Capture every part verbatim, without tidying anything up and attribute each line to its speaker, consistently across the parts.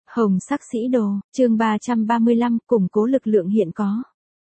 Speaker 1: Hồng sắc sĩ đồ, chương ba trăm ba mươi lăm, củng cố lực lượng hiện có.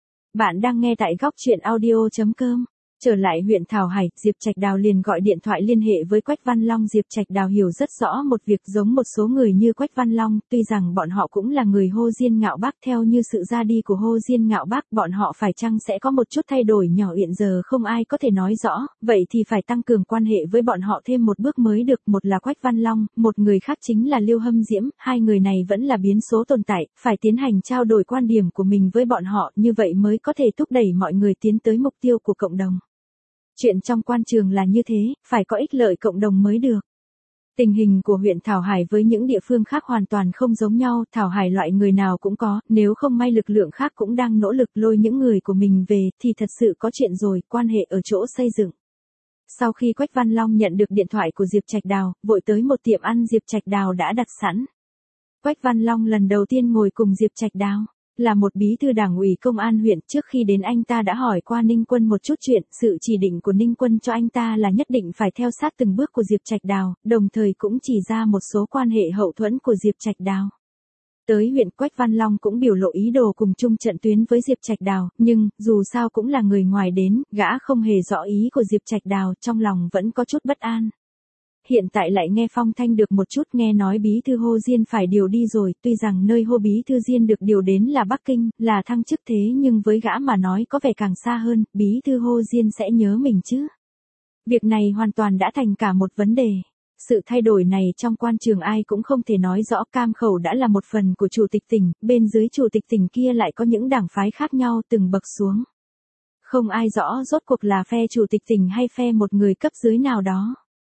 Speaker 1: Bạn đang nghe tại góc truyện audio chấm com. Trở lại huyện Thảo Hải, Diệp Trạch Đào liền gọi điện thoại liên hệ với Quách Văn Long. Diệp Trạch Đào hiểu rất rõ một việc giống một số người như Quách Văn Long, tuy rằng bọn họ cũng là người Hô Diên Ngạo Bác, theo như sự ra đi của Hô Diên Ngạo Bác, bọn họ phải chăng sẽ có một chút thay đổi nhỏ hiện giờ không ai có thể nói rõ, vậy thì phải tăng cường quan hệ với bọn họ thêm một bước mới được. Một là Quách Văn Long, một người khác chính là Liêu Hâm Diễm, hai người này vẫn là biến số tồn tại, phải tiến hành trao đổi quan điểm của mình với bọn họ, như vậy mới có thể thúc đẩy mọi người tiến tới mục tiêu của cộng đồng. Chuyện trong quan trường là như thế, phải có ích lợi cộng đồng mới được. Tình hình của huyện Thảo Hải với những địa phương khác hoàn toàn không giống nhau, Thảo Hải loại người nào cũng có, nếu không may lực lượng khác cũng đang nỗ lực lôi những người của mình về, thì thật sự có chuyện rồi, quan hệ ở chỗ xây dựng. Sau khi Quách Văn Long nhận được điện thoại của Diệp Trạch Đào, vội tới một tiệm ăn Diệp Trạch Đào đã đặt sẵn. Quách Văn Long lần đầu tiên ngồi cùng Diệp Trạch Đào. Là một bí thư đảng ủy công an huyện, trước khi đến anh ta đã hỏi qua Ninh Quân một chút chuyện, sự chỉ định của Ninh Quân cho anh ta là nhất định phải theo sát từng bước của Diệp Trạch Đào, đồng thời cũng chỉ ra một số quan hệ hậu thuẫn của Diệp Trạch Đào. Tới huyện, Quách Văn Long cũng biểu lộ ý đồ cùng chung trận tuyến với Diệp Trạch Đào, nhưng, dù sao cũng là người ngoài đến, gã không hề rõ ý của Diệp Trạch Đào, trong lòng vẫn có chút bất an. Hiện tại lại nghe phong thanh được một chút, nghe nói bí thư Hô Diên phải điều đi rồi, tuy rằng nơi Hô bí thư Diên được điều đến là Bắc Kinh, là thăng chức thế nhưng với gã mà nói có vẻ càng xa hơn, bí thư Hô Diên sẽ nhớ mình chứ. Việc này hoàn toàn đã thành cả một vấn đề. Sự thay đổi này trong quan trường ai cũng không thể nói rõ, Cam Khẩu đã là một phần của chủ tịch tỉnh, bên dưới chủ tịch tỉnh kia lại có những đảng phái khác nhau từng bậc xuống. Không ai rõ rốt cuộc là phe chủ tịch tỉnh hay phe một người cấp dưới nào đó.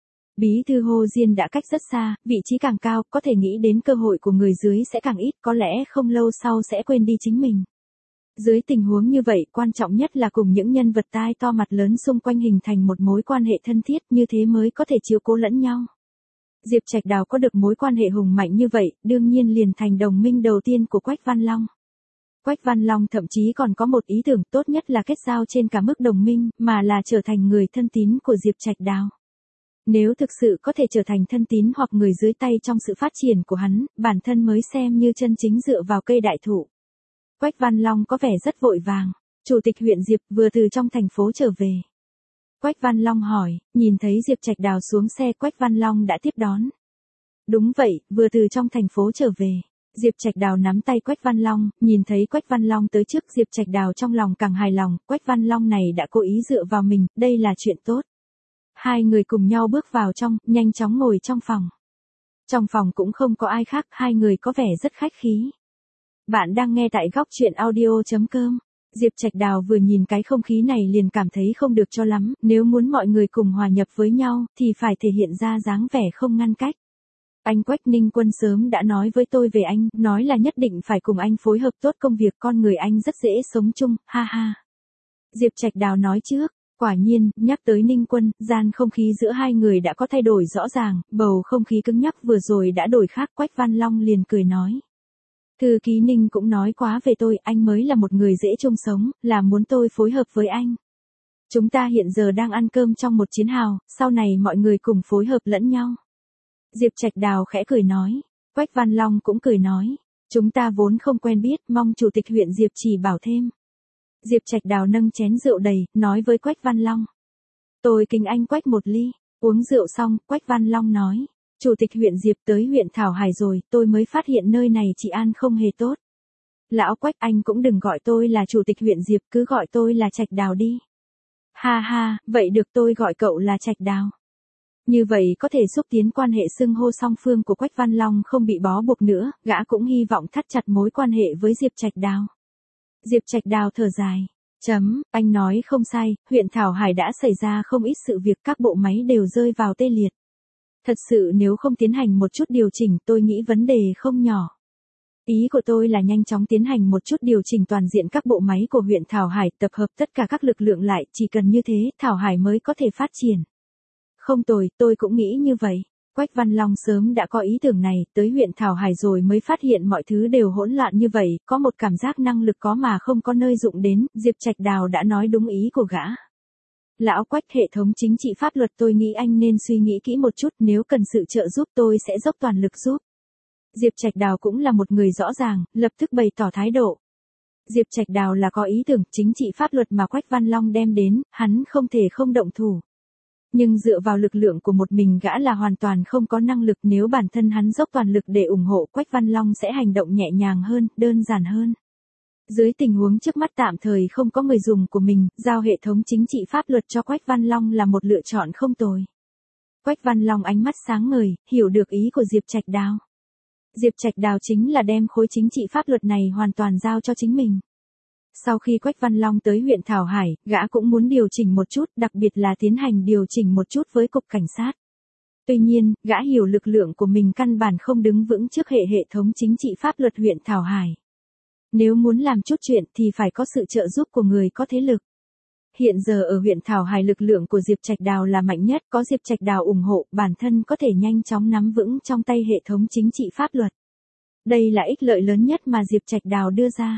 Speaker 1: Bí thư Hô Diên đã cách rất xa, vị trí càng cao, có thể nghĩ đến cơ hội của người dưới sẽ càng ít, có lẽ không lâu sau sẽ quên đi chính mình. Dưới tình huống như vậy, quan trọng nhất là cùng những nhân vật tai to mặt lớn xung quanh hình thành một mối quan hệ thân thiết, như thế mới có thể chiếu cố lẫn nhau. Diệp Trạch Đào có được mối quan hệ hùng mạnh như vậy, đương nhiên liền thành đồng minh đầu tiên của Quách Văn Long. Quách Văn Long thậm chí còn có một ý tưởng tốt nhất là kết giao trên cả mức đồng minh, mà là trở thành người thân tín của Diệp Trạch Đào. Nếu thực sự có thể trở thành thân tín hoặc người dưới tay trong sự phát triển của hắn, bản thân mới xem như chân chính dựa vào cây đại thụ. Quách Văn Long có vẻ rất vội vàng. Chủ tịch huyện Diệp vừa từ trong thành phố trở về. Quách Văn Long hỏi, nhìn thấy Diệp Trạch Đào xuống xe, Quách Văn Long đã tiếp đón. Đúng vậy, vừa từ trong thành phố trở về. Diệp Trạch Đào nắm tay Quách Văn Long, nhìn thấy Quách Văn Long tới trước, Diệp Trạch Đào trong lòng càng hài lòng, Quách Văn Long này đã cố ý dựa vào mình, đây là chuyện tốt. Hai người cùng nhau bước vào trong, nhanh chóng ngồi trong phòng. Trong phòng cũng không có ai khác, hai người có vẻ rất khách khí. Bạn đang nghe tại góc truyện audio chấm com. Diệp Trạch Đào vừa nhìn cái không khí này liền cảm thấy không được cho lắm, nếu muốn mọi người cùng hòa nhập với nhau, thì phải thể hiện ra dáng vẻ không ngăn cách. Anh Quách, Ninh Quân sớm đã nói với tôi về anh, nói là nhất định phải cùng anh phối hợp tốt công việc, con người anh rất dễ sống chung, ha ha. Diệp Trạch Đào nói trước. Quả nhiên, nhắc tới Ninh Quân, gian không khí giữa hai người đã có thay đổi rõ ràng, bầu không khí cứng nhắc vừa rồi đã đổi khác. Quách Văn Long liền cười nói. Thư ký Ninh cũng nói quá về tôi, anh mới là một người dễ chung sống, là muốn tôi phối hợp với anh. Chúng ta hiện giờ đang ăn cơm trong một chiến hào, sau này mọi người cùng phối hợp lẫn nhau. Diệp Trạch Đào khẽ cười nói. Quách Văn Long cũng cười nói. Chúng ta vốn không quen biết, mong chủ tịch huyện Diệp chỉ bảo thêm. Diệp Trạch Đào nâng chén rượu đầy, nói với Quách Văn Long. Tôi kính anh Quách một ly. Uống rượu xong, Quách Văn Long nói. Chủ tịch huyện Diệp tới huyện Thảo Hải rồi, tôi mới phát hiện nơi này trị an không hề tốt. Lão Quách, anh cũng đừng gọi tôi là chủ tịch huyện Diệp, cứ gọi tôi là Trạch Đào đi. Ha ha, vậy được, tôi gọi cậu là Trạch Đào. Như vậy có thể xúc tiến quan hệ xưng hô song phương của Quách Văn Long không bị bó buộc nữa, gã cũng hy vọng thắt chặt mối quan hệ với Diệp Trạch Đào. Diệp Trạch Đào thở dài. Chấm, anh nói không sai, huyện Thảo Hải đã xảy ra không ít sự việc, các bộ máy đều rơi vào tê liệt. Thật sự nếu không tiến hành một chút điều chỉnh, tôi nghĩ vấn đề không nhỏ. Ý của tôi là nhanh chóng tiến hành một chút điều chỉnh toàn diện các bộ máy của huyện Thảo Hải, tập hợp tất cả các lực lượng lại, chỉ cần như thế, Thảo Hải mới có thể phát triển. Không tồi, tôi cũng nghĩ như vậy. Quách Văn Long sớm đã có ý tưởng này, tới huyện Thảo Hải rồi mới phát hiện mọi thứ đều hỗn loạn như vậy, có một cảm giác năng lực có mà không có nơi dụng đến, Diệp Trạch Đào đã nói đúng ý của gã. Lão Quách, hệ thống chính trị pháp luật tôi nghĩ anh nên suy nghĩ kỹ một chút, nếu cần sự trợ giúp tôi sẽ dốc toàn lực giúp. Diệp Trạch Đào cũng là một người rõ ràng, lập tức bày tỏ thái độ. Diệp Trạch Đào là có ý tưởng chính trị pháp luật mà Quách Văn Long đem đến, hắn không thể không động thủ. Nhưng dựa vào lực lượng của một mình gã là hoàn toàn không có năng lực, nếu bản thân hắn dốc toàn lực để ủng hộ Quách Văn Long sẽ hành động nhẹ nhàng hơn, đơn giản hơn. Dưới tình huống trước mắt tạm thời không có người dùng của mình, giao hệ thống chính trị pháp luật cho Quách Văn Long là một lựa chọn không tồi. Quách Văn Long ánh mắt sáng ngời, hiểu được ý của Diệp Trạch Đào. Diệp Trạch Đào chính là đem khối chính trị pháp luật này hoàn toàn giao cho chính mình. Sau khi Quách Văn Long tới huyện Thảo Hải, gã cũng muốn điều chỉnh một chút, đặc biệt là tiến hành điều chỉnh một chút với cục cảnh sát. Tuy nhiên, gã hiểu lực lượng của mình căn bản không đứng vững trước hệ hệ thống chính trị pháp luật huyện Thảo Hải. Nếu muốn làm chút chuyện thì phải có sự trợ giúp của người có thế lực. Hiện giờ ở huyện Thảo Hải lực lượng của Diệp Trạch Đào là mạnh nhất, có Diệp Trạch Đào ủng hộ, bản thân có thể nhanh chóng nắm vững trong tay hệ thống chính trị pháp luật. Đây là ích lợi lớn nhất mà Diệp Trạch Đào đưa ra.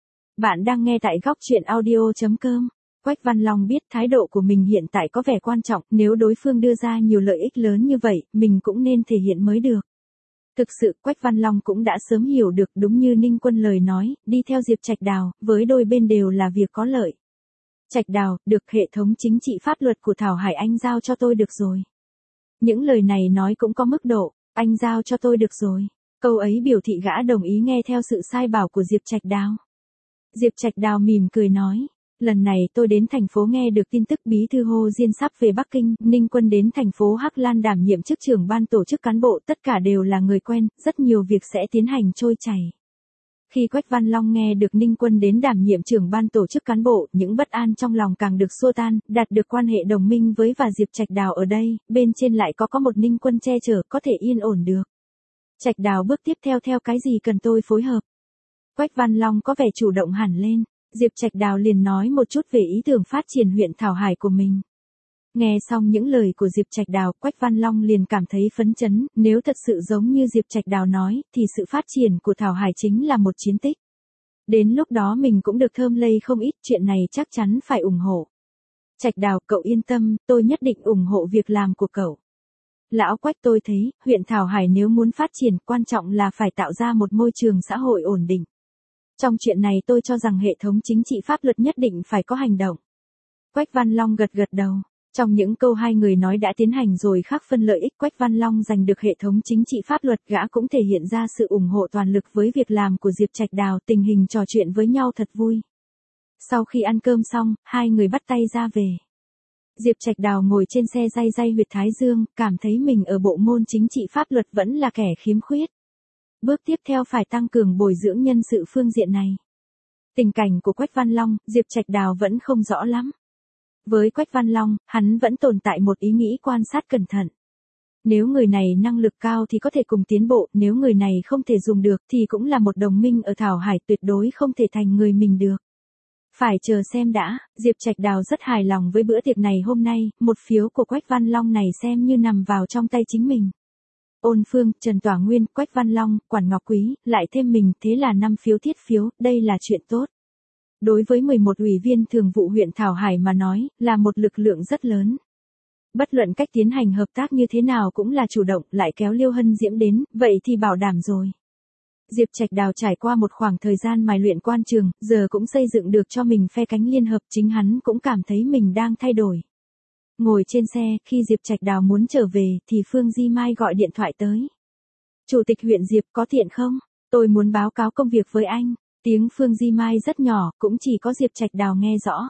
Speaker 1: Bạn đang nghe tại góc truyện audio chấm com. Quách Văn Long biết thái độ của mình hiện tại có vẻ quan trọng, nếu đối phương đưa ra nhiều lợi ích lớn như vậy, mình cũng nên thể hiện mới được. Thực sự Quách Văn Long cũng đã sớm hiểu được, đúng như Ninh Quân lời nói, đi theo Diệp Trạch Đào, với đôi bên đều là việc có lợi. Trạch Đào, được hệ thống chính trị pháp luật của Thảo Hải anh giao cho tôi được rồi. Những lời này nói cũng có mức độ, anh giao cho tôi được rồi. Câu ấy biểu thị gã đồng ý nghe theo sự sai bảo của Diệp Trạch Đào. Diệp Trạch Đào mỉm cười nói, lần này tôi đến thành phố nghe được tin tức bí thư Hồ Diên sắp về Bắc Kinh, Ninh Quân đến thành phố Hắc Lan đảm nhiệm chức trưởng ban tổ chức cán bộ, tất cả đều là người quen, rất nhiều việc sẽ tiến hành trôi chảy. Khi Quách Văn Long nghe được Ninh Quân đến đảm nhiệm trưởng ban tổ chức cán bộ, những bất an trong lòng càng được xua tan, đạt được quan hệ đồng minh với và Diệp Trạch Đào ở đây, bên trên lại có có một Ninh Quân che chở, có thể yên ổn được. Trạch Đào bước tiếp theo theo cái gì cần tôi phối hợp? Quách Văn Long có vẻ chủ động hẳn lên, Diệp Trạch Đào liền nói một chút về ý tưởng phát triển huyện Thảo Hải của mình. Nghe xong những lời của Diệp Trạch Đào, Quách Văn Long liền cảm thấy phấn chấn, nếu thật sự giống như Diệp Trạch Đào nói, thì sự phát triển của Thảo Hải chính là một chiến tích. Đến lúc đó mình cũng được thơm lây không ít, chuyện này chắc chắn phải ủng hộ. Trạch Đào, cậu yên tâm, tôi nhất định ủng hộ việc làm của cậu. Lão Quách, tôi thấy, huyện Thảo Hải nếu muốn phát triển, quan trọng là phải tạo ra một môi trường xã hội ổn định. Trong chuyện này tôi cho rằng hệ thống chính trị pháp luật nhất định phải có hành động. Quách Văn Long gật gật đầu. Trong những câu hai người nói đã tiến hành rồi khác phân lợi ích, Quách Văn Long giành được hệ thống chính trị pháp luật, gã cũng thể hiện ra sự ủng hộ toàn lực với việc làm của Diệp Trạch Đào, tình hình trò chuyện với nhau thật vui. Sau khi ăn cơm xong, hai người bắt tay ra về. Diệp Trạch Đào ngồi trên xe day day huyệt thái dương, cảm thấy mình ở bộ môn chính trị pháp luật vẫn là kẻ khiếm khuyết. Bước tiếp theo phải tăng cường bồi dưỡng nhân sự phương diện này. Tình cảnh của Quách Văn Long, Diệp Trạch Đào vẫn không rõ lắm. Với Quách Văn Long, hắn vẫn tồn tại một ý nghĩ quan sát cẩn thận. Nếu người này năng lực cao thì có thể cùng tiến bộ, nếu người này không thể dùng được thì cũng là một đồng minh ở Thảo Hải, tuyệt đối không thể thành người mình được. Phải chờ xem đã, Diệp Trạch Đào rất hài lòng với bữa tiệc này hôm nay, một phiếu của Quách Văn Long này xem như nằm vào trong tay chính mình. Ôn Phương, Trần Tỏa Nguyên, Quách Văn Long, Quản Ngọc Quý, lại thêm mình, thế là năm phiếu thiết phiếu, đây là chuyện tốt. Đối với mười một ủy viên thường vụ huyện Thảo Hải mà nói, là một lực lượng rất lớn. Bất luận cách tiến hành hợp tác như thế nào cũng là chủ động, lại kéo Liêu Hân Diễm đến, vậy thì bảo đảm rồi. Diệp Trạch Đào trải qua một khoảng thời gian mài luyện quan trường, giờ cũng xây dựng được cho mình phe cánh liên hợp, chính hắn cũng cảm thấy mình đang thay đổi. Ngồi trên xe, khi Diệp Trạch Đào muốn trở về, thì Phương Di Mai gọi điện thoại tới. Chủ tịch huyện Diệp, có tiện không? Tôi muốn báo cáo công việc với anh. Tiếng Phương Di Mai rất nhỏ, cũng chỉ có Diệp Trạch Đào nghe rõ.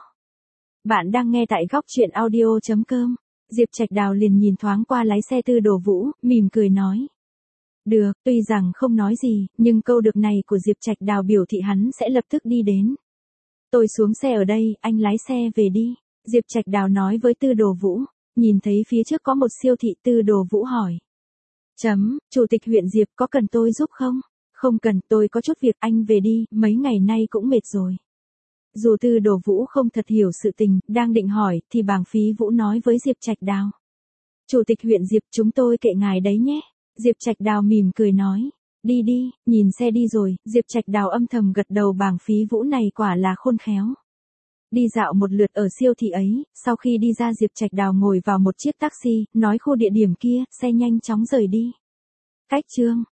Speaker 1: Bạn đang nghe tại góc truyện audio chấm com. Diệp Trạch Đào liền nhìn thoáng qua lái xe Tư Đồ Vũ, mỉm cười nói. Được, tuy rằng không nói gì, nhưng câu được này của Diệp Trạch Đào biểu thị hắn sẽ lập tức đi đến. Tôi xuống xe ở đây, anh lái xe về đi. Diệp Trạch Đào nói với Tư Đồ Vũ, nhìn thấy phía trước có một siêu thị, Tư Đồ Vũ hỏi. Chấm, Chủ tịch huyện Diệp có cần tôi giúp không? Không cần, tôi có chút việc, anh về đi, mấy ngày nay cũng mệt rồi. Dù Tư Đồ Vũ không thật hiểu sự tình, đang định hỏi, thì Bàng Phí Vũ nói với Diệp Trạch Đào. Chủ tịch huyện Diệp, chúng tôi kệ ngài đấy nhé. Diệp Trạch Đào mỉm cười nói. Đi đi, nhìn xe đi rồi, Diệp Trạch Đào âm thầm gật đầu, Bàng Phí Vũ này quả là khôn khéo. Đi dạo một lượt ở siêu thị ấy, sau khi đi ra Diệp Trạch Đào ngồi vào một chiếc taxi, nói khu địa điểm kia, xe nhanh chóng rời đi. Cách chương